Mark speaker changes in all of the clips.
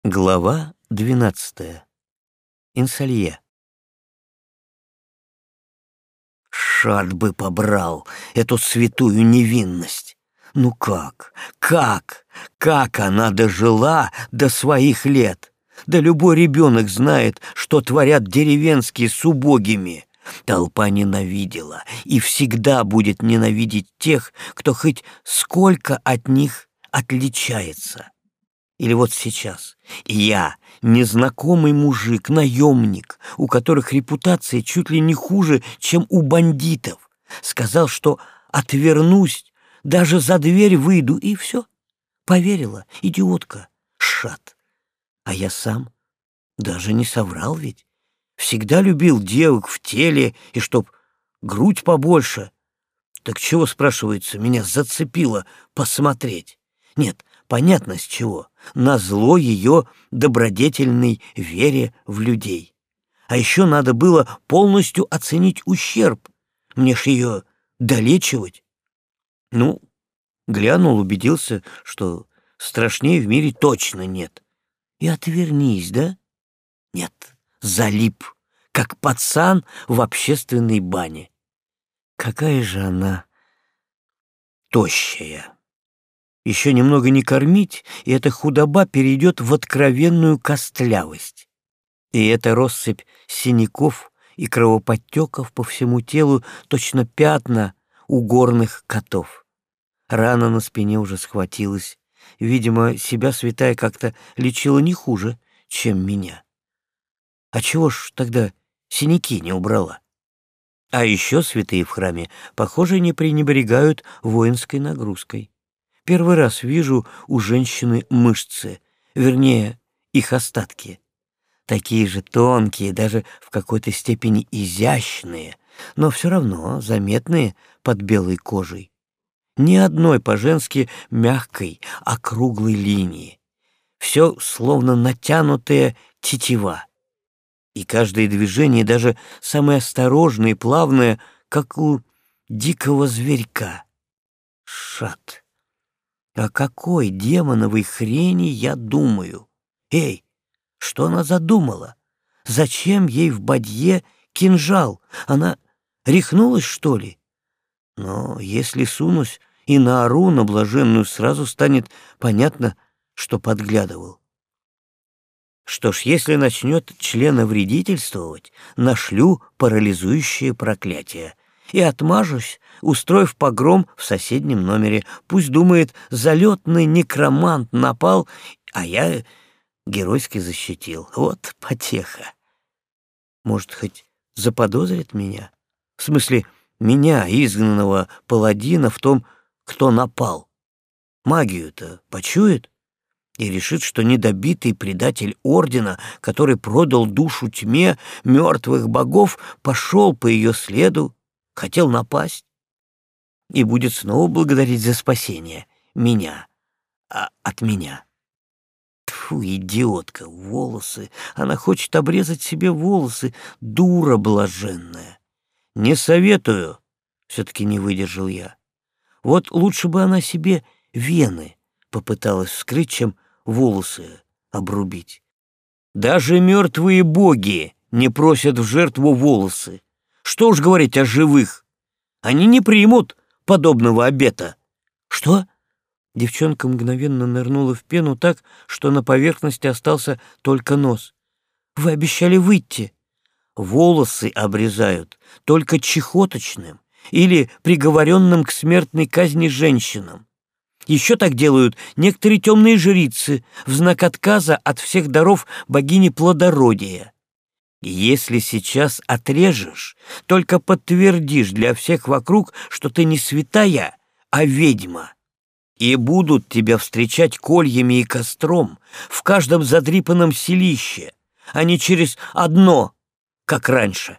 Speaker 1: Глава 12. Инсалье. Шад бы побрал эту святую невинность. Ну как она дожила до своих лет? Да любой ребенок знает, что творят деревенские с убогими. Толпа ненавидела и всегда будет ненавидеть тех, кто хоть сколько от них отличается. Или вот сейчас я, незнакомый мужик, наемник, у которых репутация чуть ли не хуже, чем у бандитов, сказал, что отвернусь, даже за дверь выйду, и все. Поверила, идиотка, шат. А я сам даже не соврал ведь. Всегда любил девок в теле и чтоб грудь побольше. Так чего, спрашивается, меня зацепило посмотреть? Нет, понятно с чего. Назло ее добродетельной вере в людей. А еще надо было полностью оценить ущерб. Мне ж ее долечивать. Ну, глянул, убедился, что страшнее в мире точно нет. И отвернись, да? Нет, залип, как пацан в общественной бане. Какая же она тощая. Еще немного не кормить, и эта худоба перейдет в откровенную костлявость. И эта россыпь синяков и кровоподтеков по всему телу точно пятна у горных котов. Рана на спине уже схватилась. Видимо, себя святая как-то лечила не хуже, чем меня. А чего ж тогда синяки не убрала? А еще святые в храме, похоже, не пренебрегают воинской нагрузкой. Первый раз вижу у женщины мышцы, вернее, их остатки. Такие же тонкие, даже в какой-то степени изящные, но все равно заметные под белой кожей. Ни одной по-женски мягкой, округлой линии. Все словно натянутая тетива. И каждое движение, даже самое осторожное и плавное, как у дикого зверька. Шат. О какой демоновой хрени я думаю? Эй, что она задумала? Зачем ей в бадье кинжал? Она рехнулась, что ли? Но если сунусь и наору на блаженную, сразу станет понятно, что подглядывал. Что ж, если начнет членовредительствовать, нашлю парализующее проклятие и отмажусь, устроив погром в соседнем номере. Пусть думает, залетный некромант напал, а я геройски защитил. Вот потеха. Может, хоть заподозрит меня? В смысле, меня, изгнанного паладина, в том, кто напал. Магию-то почует? И решит, что недобитый предатель ордена, который продал душу тьме мертвых богов, пошел по ее следу, хотел напасть и будет снова благодарить за спасение меня, от меня. Тьфу, идиотка, волосы. Она хочет обрезать себе волосы, дура блаженная. Не советую, все-таки не выдержал я. Вот лучше бы она себе вены попыталась вскрыть, чем волосы обрубить. Даже мертвые боги не просят в жертву волосы. Что уж говорить о живых. Они не примут подобного обета. Что? Девчонка мгновенно нырнула в пену так, что на поверхности остался только нос. Вы обещали выйти. Волосы обрезают только чехоточным или приговоренным к смертной казни женщинам. Еще так делают некоторые темные жрицы в знак отказа от всех даров богини плодородия. Если сейчас отрежешь, только подтвердишь для всех вокруг, что ты не святая, а ведьма. И будут тебя встречать кольями и костром в каждом задрипанном селище, а не через одно, как раньше.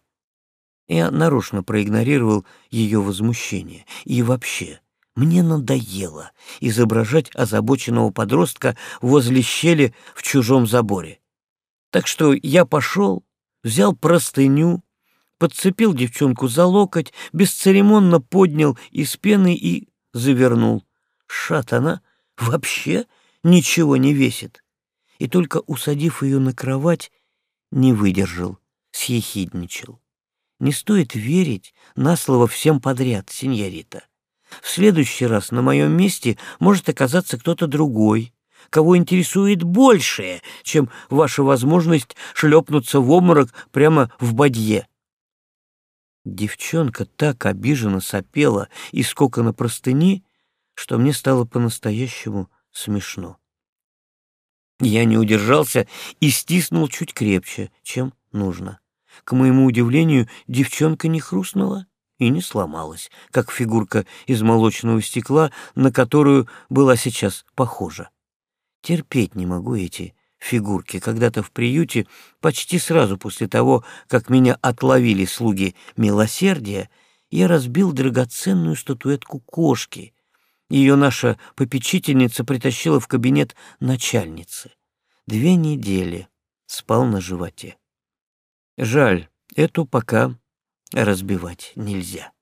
Speaker 1: Я нарочно проигнорировал ее возмущение. И вообще, мне надоело изображать озабоченного подростка возле щели в чужом заборе. Так что я пошел, взял простыню, подцепил девчонку за локоть, бесцеремонно поднял из пены и завернул. Шат, она вообще ничего не весит. и только усадив ее на кровать, не выдержал, съехидничал. Не стоит верить на слово всем подряд, сеньорита. В следующий раз на моем месте может оказаться кто-то другой, кого интересует большее, чем ваша возможность шлепнуться в обморок прямо в бадье. Девчонка так обиженно сопела и скока на простыни, что мне стало по-настоящему смешно. Я не удержался и стиснул чуть крепче, чем нужно. К моему удивлению, девчонка не хрустнула и не сломалась, как фигурка из молочного стекла, на которую была сейчас похожа. Терпеть не могу эти фигурки. Когда-то в приюте, почти сразу после того, как меня отловили слуги милосердия, я разбил драгоценную статуэтку кошки. Ее наша попечительница притащила в кабинет начальницы. 2 недели спал на животе. Жаль, эту пока разбивать нельзя.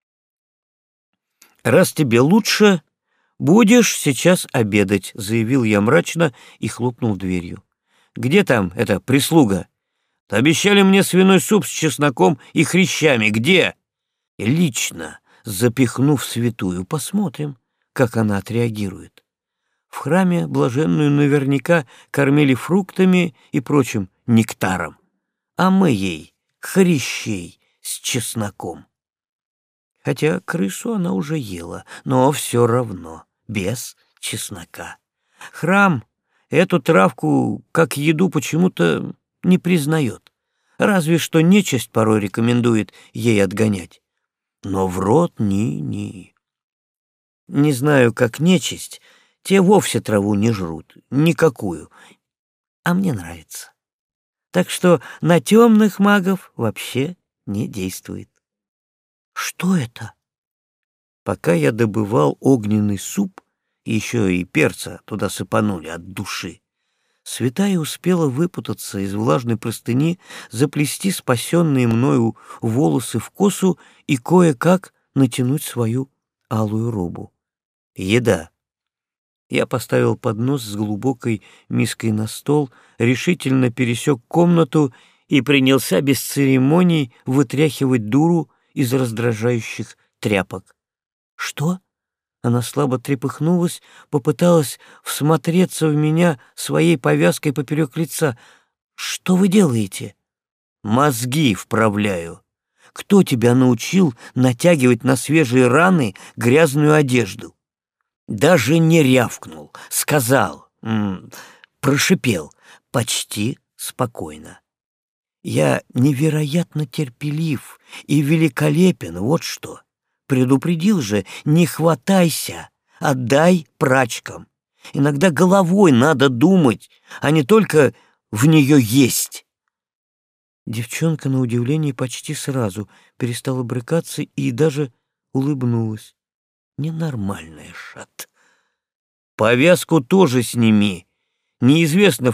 Speaker 1: «Раз тебе лучше, будешь сейчас обедать», — заявил я мрачно и хлопнул дверью. «Где там эта прислуга? Обещали мне свиной суп с чесноком и хрящами. Где?» «Лично, запихнув святую, посмотрим, как она отреагирует». В храме блаженную наверняка кормили фруктами и прочим нектаром, а мы ей хрящей с чесноком. Хотя крысу она уже ела, но все равно без чеснока. Храм эту травку как еду почему-то не признает, разве что нечисть порой рекомендует ей отгонять. Но в рот ни-ни. Не знаю, как нечисть, те вовсе траву не жрут, никакую, а мне нравится. Так что на темных магов вообще не действует. Что это? Пока я добывал огненный суп, еще и перца туда сыпанули от души, святая успела выпутаться из влажной простыни, заплести спасенные мною волосы в косу и кое-как натянуть свою алую робу. Еда. Я поставил поднос с глубокой миской на стол, решительно пересек комнату и принялся без церемоний вытряхивать дуру из раздражающих тряпок. «Что?» Она слабо трепыхнулась, попыталась всмотреться в меня своей повязкой поперек лица. «Что вы делаете?» «Мозги вправляю. Кто тебя научил натягивать на свежие раны грязную одежду?» Даже не рявкнул, сказал, прошипел, почти спокойно. Я невероятно терпелив и великолепен, вот что. Предупредил же, не хватайся, отдай прачкам. Иногда головой надо думать, а не только в нее есть. Девчонка, на удивление, почти сразу перестала брыкаться и даже улыбнулась. Ненормальная шат. Повязку тоже сними. Неизвестно, в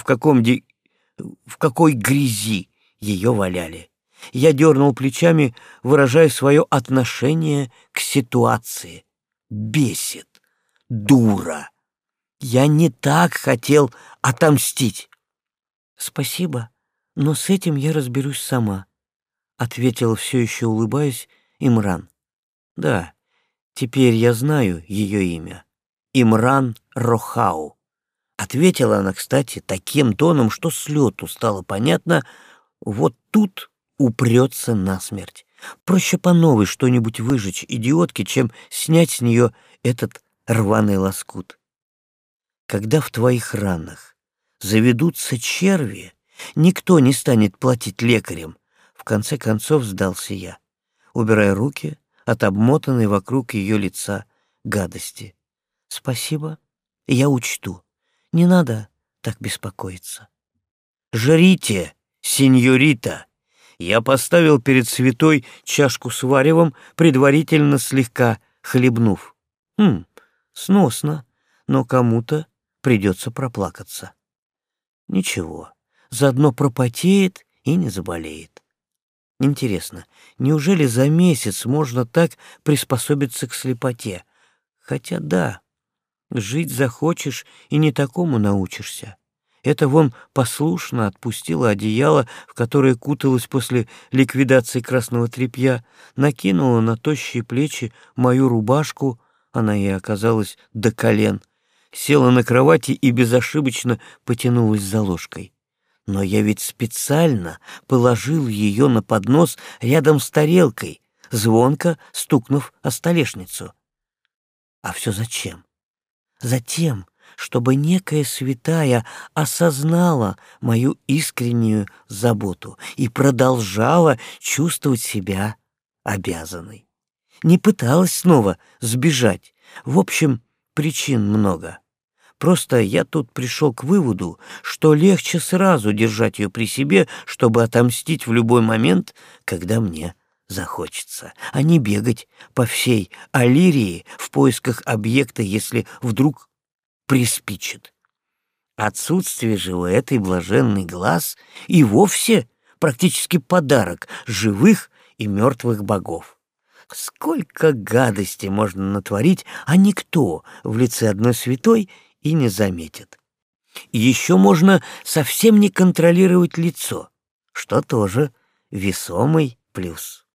Speaker 1: какой грязи ее валяли. Я дернул плечами, выражая свое отношение к ситуации. Бесит. Дура. Я не так хотел отомстить. Спасибо, но с этим я разберусь сама, ответила все еще улыбаясь Имран. Да. Теперь я знаю ее имя. Имран Рохау. Ответила она, кстати, таким тоном, что с лету стало понятно, вот тут упрется насмерть. Проще по новой что-нибудь выжечь идиотке, чем снять с нее этот рваный лоскут. Когда в твоих ранах заведутся черви, никто не станет платить лекарям. В конце концов сдался я, убирая руки от обмотанной вокруг ее лица гадости. «Спасибо, я учту. Не надо так беспокоиться». «Жрите, сеньорита!» Я поставил перед святой чашку с варевом, предварительно слегка хлебнув. Сносно, но кому-то придется проплакаться. Ничего, заодно пропотеет и не заболеет. Интересно, неужели за месяц можно так приспособиться к слепоте? Хотя да, жить захочешь и не такому научишься. Это вон послушно отпустила одеяло, в которое куталась после ликвидации красного тряпья, накинула на тощие плечи мою рубашку, она ей оказалась до колен, села на кровати и безошибочно потянулась за ложкой. Но я ведь специально положил ее на поднос рядом с тарелкой, звонко стукнув о столешницу. А все зачем? Затем, чтобы некая святая осознала мою искреннюю заботу и продолжала чувствовать себя обязанной. Не пыталась снова сбежать. В общем, причин много. Просто я тут пришел к выводу, что легче сразу держать ее при себе, чтобы отомстить в любой момент, когда мне захочется, а не бегать по всей Алирии в поисках объекта, если вдруг приспичит. Отсутствие же у этой блаженный глаз и вовсе практически подарок живых и мертвых богов. Сколько гадости можно натворить, а никто в лице одной святой и не заметит. Еще можно совсем не контролировать лицо, что тоже весомый плюс.